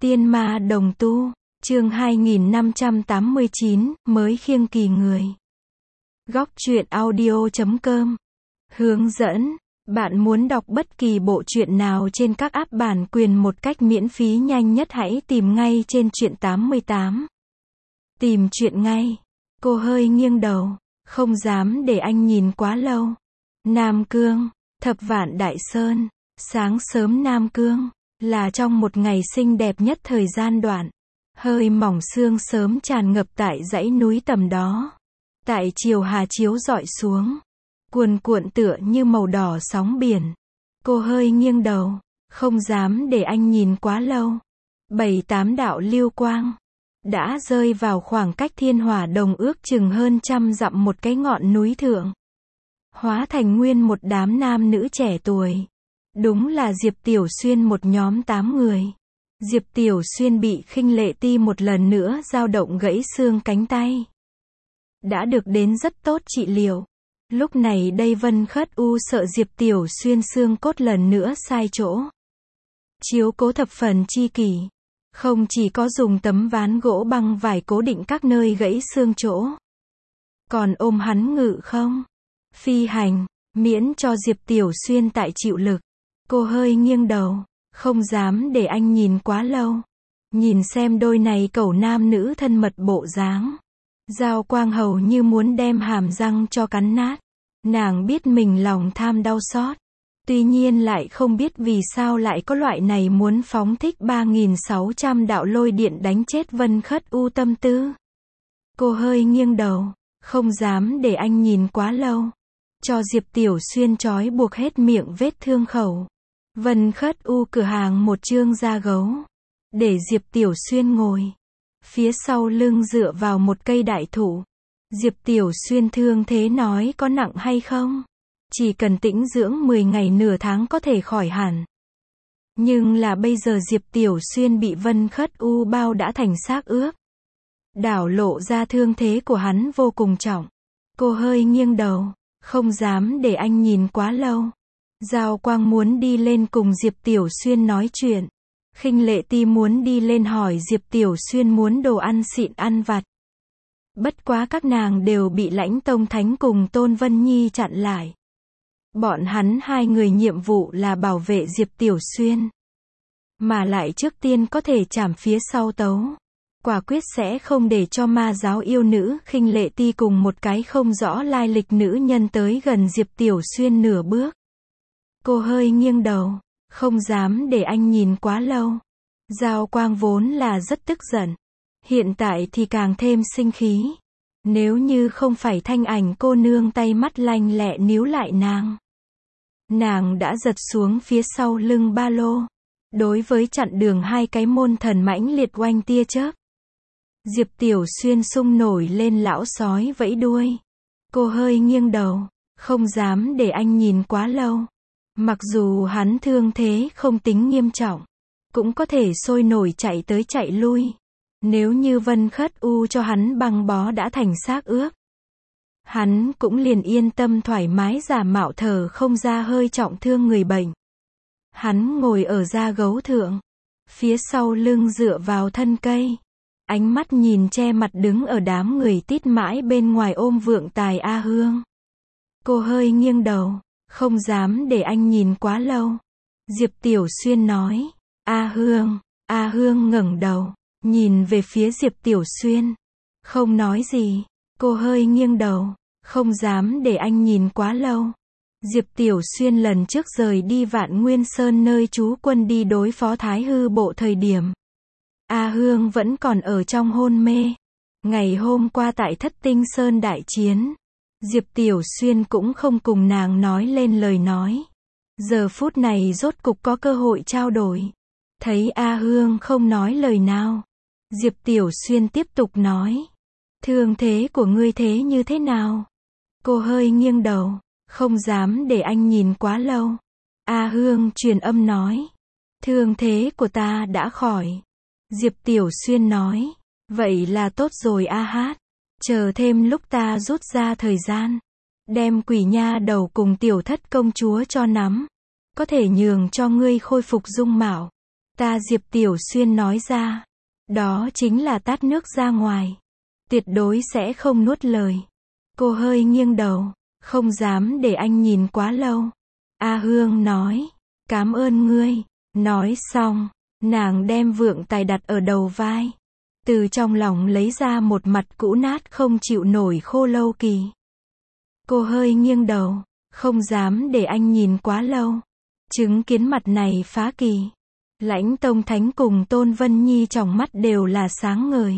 Tiên ma đồng tu, chương 2589, mới khiêng kỳ người. Góc truyện audio.com. Hướng dẫn, bạn muốn đọc bất kỳ bộ truyện nào trên các app bản quyền một cách miễn phí nhanh nhất hãy tìm ngay trên truyện 88. Tìm truyện ngay. Cô hơi nghiêng đầu, không dám để anh nhìn quá lâu. Nam Cương, Thập Vạn Đại Sơn, sáng sớm Nam Cương, là trong một ngày xinh đẹp nhất thời gian đoạn. Hơi mỏng sương sớm tràn ngập tại dãy núi tầm đó. Tại chiều hà chiếu rọi xuống, cuồn cuộn tựa như màu đỏ sóng biển. Cô hơi nghiêng đầu, không dám để anh nhìn quá lâu. 7-8 đạo lưu quang đã rơi vào khoảng cách thiên hỏa đồng ước chừng hơn 100 dặm một cái ngọn núi thượng. Hóa thành nguyên một đám nam nữ trẻ tuổi. Đúng là Diệp Tiểu Xuyên một nhóm 8 người. Diệp Tiểu Xuyên bị Khinh Lệ Ti một lần nữa dao động gãy xương cánh tay. Đã được đến rất tốt trị liệu. Lúc này đây Vân Khất U sợ Diệp Tiểu Xuyên xương cốt lần nữa sai chỗ. Chiếu cố thập phần chi kỷ. Không chỉ có dùng tấm ván gỗ băng vải cố định các nơi gãy xương chỗ. Còn ôm hắn ngự không? Phi hành, miễn cho Diệp Tiểu Xuyên tại chịu lực. Cô hơi nghiêng đầu, không dám để anh nhìn quá lâu. Nhìn xem đôi này cẩu nam nữ thân mật bộ dáng. Giao quang hầu như muốn đem hàm răng cho cắn nát. Nàng biết mình lòng tham đau xót. Tuy nhiên lại không biết vì sao lại có loại này muốn phóng thích 3.600 đạo lôi điện đánh chết Vân Khất U tâm tư. Cô hơi nghiêng đầu, không dám để anh nhìn quá lâu. Cho Diệp Tiểu Xuyên trói buộc hết miệng vết thương khẩu. Vân Khất U cửa hàng một chương da gấu. Để Diệp Tiểu Xuyên ngồi. Phía sau lưng dựa vào một cây đại thụ. Diệp Tiểu Xuyên thương thế nói có nặng hay không? Chỉ cần tĩnh dưỡng 10 ngày nửa tháng có thể khỏi hẳn. Nhưng là bây giờ Diệp Tiểu Xuyên bị Vân Khất U bao đã thành xác ướp. Đảo lộ ra thương thế của hắn vô cùng trọng. Cô hơi nghiêng đầu, không dám để anh nhìn quá lâu. Giao Quang muốn đi lên cùng Diệp Tiểu Xuyên nói chuyện. Khinh Lệ Ti muốn đi lên hỏi Diệp Tiểu Xuyên muốn đồ ăn xịn ăn vặt. Bất quá các nàng đều bị Lãnh Tông Thánh cùng Tôn Vân Nhi chặn lại. Bọn hắn hai người nhiệm vụ là bảo vệ Diệp Tiểu Xuyên. Mà lại trước tiên có thể chảm phía sau tấu. Quả quyết sẽ không để cho ma giáo yêu nữ Khinh Lệ Ti cùng một cái không rõ lai lịch nữ nhân tới gần Diệp Tiểu Xuyên nửa bước. Cô hơi nghiêng đầu, không dám để anh nhìn quá lâu. Giao Quang vốn là rất tức giận. Hiện tại thì càng thêm sinh khí. Nếu như không phải Thanh Ảnh cô nương tay mắt lanh lẹ níu lại nàng. Nàng đã giật xuống phía sau lưng ba lô. Đối với chặn đường hai cái môn thần mãnh liệt oanh tia chớp. Diệp Tiểu Xuyên sung nổi lên lão sói vẫy đuôi. Cô hơi nghiêng đầu, không dám để anh nhìn quá lâu. Mặc dù hắn thương thế không tính nghiêm trọng, cũng có thể sôi nổi chạy tới chạy lui. Nếu như Vân Khất U cho hắn băng bó đã thành xác ướp, hắn cũng liền yên tâm thoải mái giả mạo thở không ra hơi trọng thương người bệnh. Hắn ngồi ở da gấu thượng, phía sau lưng dựa vào thân cây. Ánh mắt nhìn che mặt đứng ở đám người tít mãi bên ngoài ôm vượng tài A Hương. Cô hơi nghiêng đầu, không dám để anh nhìn quá lâu. Diệp Tiểu Xuyên nói, A Hương ngẩng đầu, nhìn về phía Diệp Tiểu Xuyên. Không nói gì, cô hơi nghiêng đầu, không dám để anh nhìn quá lâu. Diệp Tiểu Xuyên lần trước rời đi Vạn Nguyên Sơn nơi trú quân đi đối phó Thái Hư bộ thời điểm. A Hương vẫn còn ở trong hôn mê. Ngày hôm qua tại Thất Tinh Sơn đại chiến, Diệp Tiểu Xuyên cũng không cùng nàng nói lên lời nói. Giờ phút này rốt cục có cơ hội trao đổi. Thấy A Hương không nói lời nào, Diệp Tiểu Xuyên tiếp tục nói. Thương thế của ngươi thế như thế nào? Cô hơi nghiêng đầu, không dám để anh nhìn quá lâu. A Hương truyền âm nói. Thương thế của ta đã khỏi. Diệp Tiểu Xuyên nói. Vậy là tốt rồi A Hát. Chờ thêm lúc ta rút ra thời gian. Đem quỷ nha đầu cùng Tiểu Thất công chúa cho nắm. Có thể nhường cho ngươi khôi phục dung mạo. Ta Diệp Tiểu Xuyên nói ra. Đó chính là tát nước ra ngoài. Tuyệt đối sẽ không nuốt lời. Cô hơi nghiêng đầu. Không dám để anh nhìn quá lâu. A Hương nói. Cảm ơn ngươi. Nói xong, nàng đem vượng tài đặt ở đầu vai. Từ trong lòng lấy ra một mặt cũ nát không chịu nổi khô lâu kỳ. Cô hơi nghiêng đầu. Không dám để anh nhìn quá lâu. Chứng kiến mặt này phá kỳ. Lãnh Tông Thánh cùng Tôn Vân Nhi trong mắt đều là sáng ngời.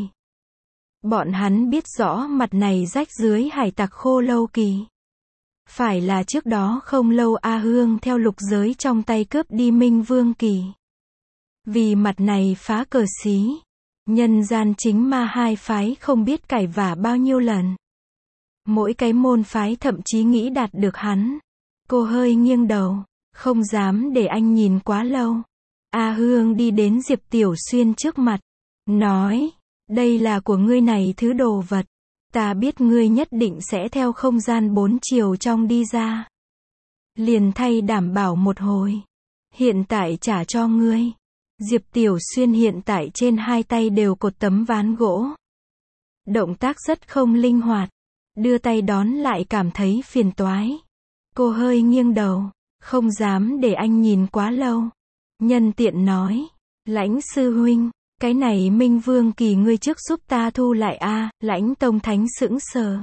Bọn hắn biết rõ mặt này rách dưới hải tặc khô lâu kỳ. Phải là trước đó không lâu A Hương theo lục giới trong tay cướp đi Minh Vương kỳ. Vì mặt này phá cờ xí. Nhân gian chính ma hai phái không biết cãi vả bao nhiêu lần. Mỗi cái môn phái thậm chí nghĩ đạt được hắn. Cô hơi nghiêng đầu. Không dám để anh nhìn quá lâu. A Hương đi đến Diệp Tiểu Xuyên trước mặt. Nói. Đây là của ngươi này thứ đồ vật. Ta biết ngươi nhất định sẽ theo không gian 4 chiều trong đi ra. Liền thay đảm bảo một hồi. Hiện tại trả cho ngươi. Diệp Tiểu Xuyên hiện tại trên hai tay đều cột tấm ván gỗ. Động tác rất không linh hoạt. Đưa tay đón lại cảm thấy phiền toái. Cô hơi nghiêng đầu. Không dám để anh nhìn quá lâu. Nhân tiện nói. Lãnh sư huynh. Cái này Minh Vương kỳ ngươi trước giúp ta thu lại a. Lãnh Tông Thánh sững sờ.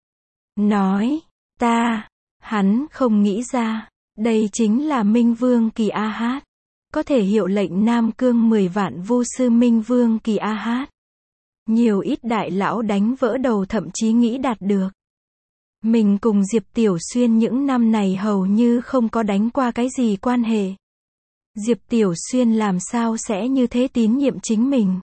Nói. Ta. Hắn không nghĩ ra. Đây chính là Minh Vương kỳ a hát. Có thể hiệu lệnh Nam Cương 10 vạn vu sư Minh Vương kỳ a hát. Nhiều ít đại lão đánh vỡ đầu thậm chí nghĩ đạt được. Mình cùng Diệp Tiểu Xuyên những năm này hầu như không có đánh qua cái gì quan hệ. Diệp Tiểu Xuyên làm sao sẽ như thế tín nhiệm chính mình.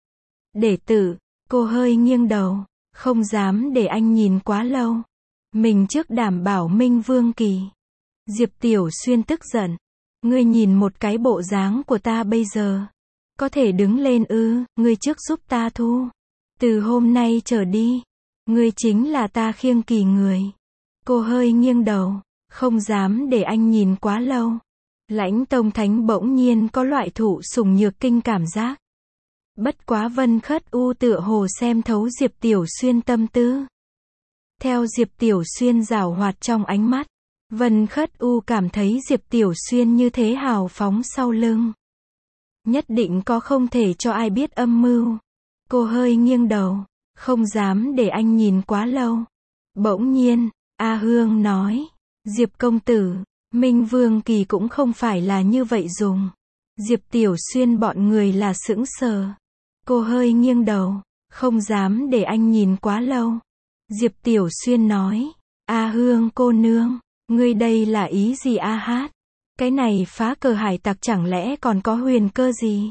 Đệ tử, cô hơi nghiêng đầu. Không dám để anh nhìn quá lâu. Mình trước đảm bảo Minh Vương kỳ. Diệp Tiểu Xuyên tức giận. Ngươi nhìn một cái bộ dáng của ta bây giờ. Có thể đứng lên ư, ngươi trước giúp ta thu. Từ hôm nay trở đi. Ngươi chính là ta khiêng kỳ người. Cô hơi nghiêng đầu. Không dám để anh nhìn quá lâu. Lãnh Tông Thánh bỗng nhiên có loại thụ sủng nhược kinh cảm giác. Bất quá Vân Khất U tựa hồ xem thấu Diệp Tiểu Xuyên tâm tư. Theo Diệp Tiểu Xuyên giảo hoạt trong ánh mắt. Vân Khất U cảm thấy Diệp Tiểu Xuyên như thế hào phóng sau lưng. Nhất định có không thể cho ai biết âm mưu. Cô hơi nghiêng đầu. Không dám để anh nhìn quá lâu. Bỗng nhiên, A Hương nói. Diệp công tử, Minh Vương kỳ cũng không phải là như vậy dùng. Diệp Tiểu Xuyên bọn người là sững sờ. Cô hơi nghiêng đầu. Không dám để anh nhìn quá lâu. Diệp Tiểu Xuyên nói. A Hương cô nương. Ngươi đây là ý gì a hát? Cái này phá cờ hải tặc chẳng lẽ còn có huyền cơ gì?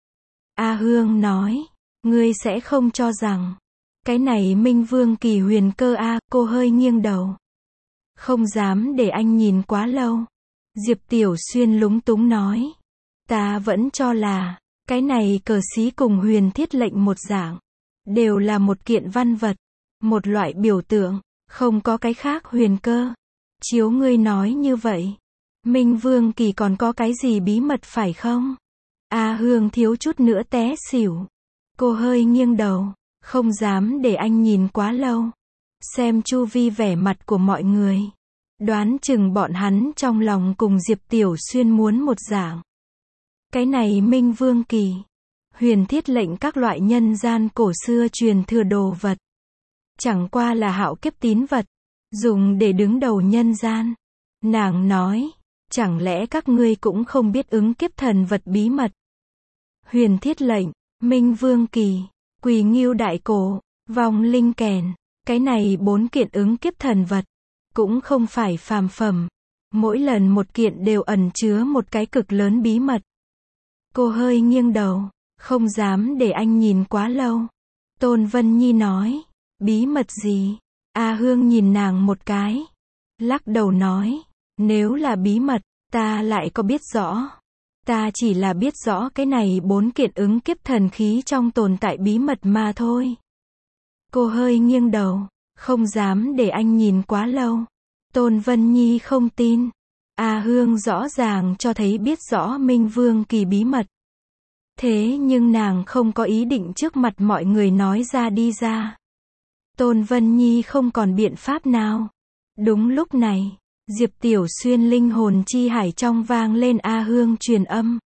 A Hương nói. Ngươi sẽ không cho rằng. Cái này Minh Vương kỳ huyền cơ a. Cô hơi nghiêng đầu. Không dám để anh nhìn quá lâu. Diệp Tiểu Xuyên lúng túng nói. Ta vẫn cho là. Cái này cờ xí cùng huyền thiết lệnh một dạng. Đều là một kiện văn vật. Một loại biểu tượng. Không có cái khác huyền cơ. Chiếu ngươi nói như vậy. Minh Vương kỳ còn có cái gì bí mật phải không? A Hương thiếu chút nữa té xỉu. Cô hơi nghiêng đầu. Không dám để anh nhìn quá lâu. Xem chu vi vẻ mặt của mọi người. Đoán chừng bọn hắn trong lòng cùng Diệp Tiểu Xuyên muốn một dạng. Cái này Minh Vương kỳ. Huyền thiết lệnh các loại nhân gian cổ xưa truyền thừa đồ vật. Chẳng qua là hạo kiếp tín vật. Dùng để đứng đầu nhân gian. Nàng nói. Chẳng lẽ các ngươi cũng không biết ứng kiếp thần vật bí mật. Huyền thiết lệnh, Minh Vương kỳ, Quỳ Ngưu đại cổ, Vong linh kèn. Cái này 4 kiện ứng kiếp thần vật. Cũng không phải phàm phẩm. Mỗi lần một kiện đều ẩn chứa một cái cực lớn bí mật. Cô hơi nghiêng đầu. Không dám để anh nhìn quá lâu. Tôn Vân Nhi nói. Bí mật gì? A Hương nhìn nàng một cái. Lắc đầu nói. Nếu là bí mật, ta lại có biết rõ. Ta chỉ là biết rõ cái này 4 kiện ứng kiếp thần khí trong tồn tại bí mật mà thôi. Cô hơi nghiêng đầu. Không dám để anh nhìn quá lâu. Tôn Vân Nhi không tin. A Hương rõ ràng cho thấy biết rõ Minh Vương kỳ bí mật. Thế nhưng nàng không có ý định trước mặt mọi người nói ra đi ra. Tôn Vân Nhi không còn biện pháp nào. Đúng lúc này, Diệp Tiểu Xuyên linh hồn chi hải trong vang lên A Hương truyền âm.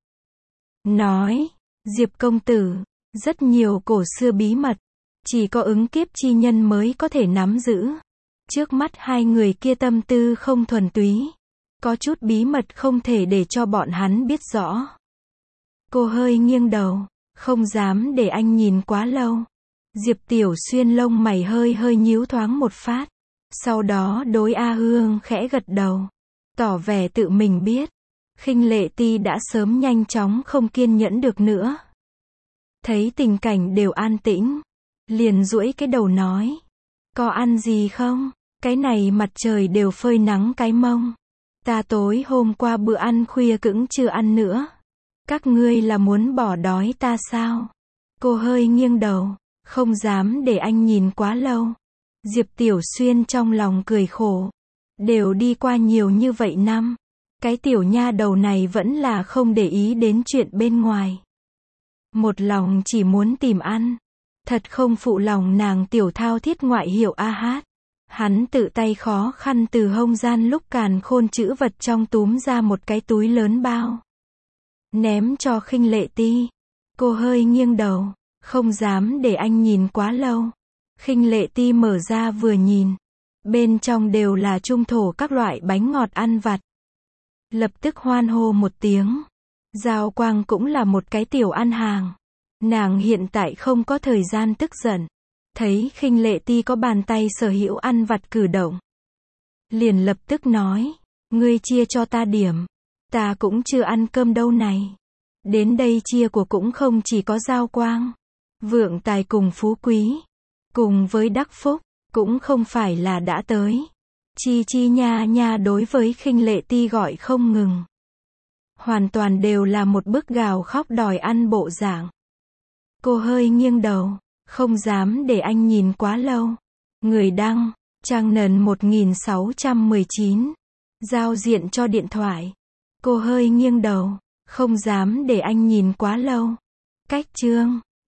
Nói, Diệp công tử, rất nhiều cổ xưa bí mật, chỉ có ứng kiếp chi nhân mới có thể nắm giữ. Trước mắt hai người kia tâm tư không thuần túy, có chút bí mật không thể để cho bọn hắn biết rõ. Cô hơi nghiêng đầu, không dám để anh nhìn quá lâu. Diệp Tiểu Xuyên lông mày hơi hơi nhíu thoáng một phát. Sau đó đối A Hương khẽ gật đầu, tỏ vẻ tự mình biết. Khinh Lệ Ti đã sớm nhanh chóng không kiên nhẫn được nữa. Thấy tình cảnh đều an tĩnh, liền duỗi cái đầu nói. Có ăn gì không? Cái này mặt trời đều phơi nắng cái mông. Ta tối hôm qua bữa ăn khuya cũng chưa ăn nữa. Các ngươi là muốn bỏ đói ta sao? Cô hơi nghiêng đầu, không dám để anh nhìn quá lâu. Diệp Tiểu Xuyên trong lòng cười khổ. Đều đi qua nhiều như vậy năm. Cái tiểu nha đầu này vẫn là không để ý đến chuyện bên ngoài. Một lòng chỉ muốn tìm ăn. Thật không phụ lòng nàng tiểu thao thiết ngoại hiệu A Hát. Hắn tự tay khó khăn từ hông gian lúc càn khôn chữ vật trong túm ra một cái túi lớn bao. Ném cho Khinh Lệ Ti. Cô hơi nghiêng đầu, không dám để anh nhìn quá lâu. Khinh Lệ Ti mở ra vừa nhìn. Bên trong đều là trung thổ các loại bánh ngọt ăn vặt. Lập tức hoan hô một tiếng. Giao Quang cũng là một cái tiểu ăn hàng. Nàng hiện tại không có thời gian tức giận. Thấy Khinh Lệ Ti có bàn tay sở hữu ăn vặt cử động. Liền lập tức nói. Ngươi chia cho ta điểm. Ta cũng chưa ăn cơm đâu này. Đến đây chia của cũng không chỉ có Giao Quang, vượng tài cùng phú quý. Cùng với đắc phúc, cũng không phải là đã tới. Chi chi nha nha đối với Khinh Lệ Ti gọi không ngừng. Hoàn toàn đều là một bức gào khóc đòi ăn bộ dạng. Cô hơi nghiêng đầu, không dám để anh nhìn quá lâu. Người đăng, trang nền 1619. Giao diện cho điện thoại. Cô hơi nghiêng đầu, không dám để anh nhìn quá lâu. Cách chương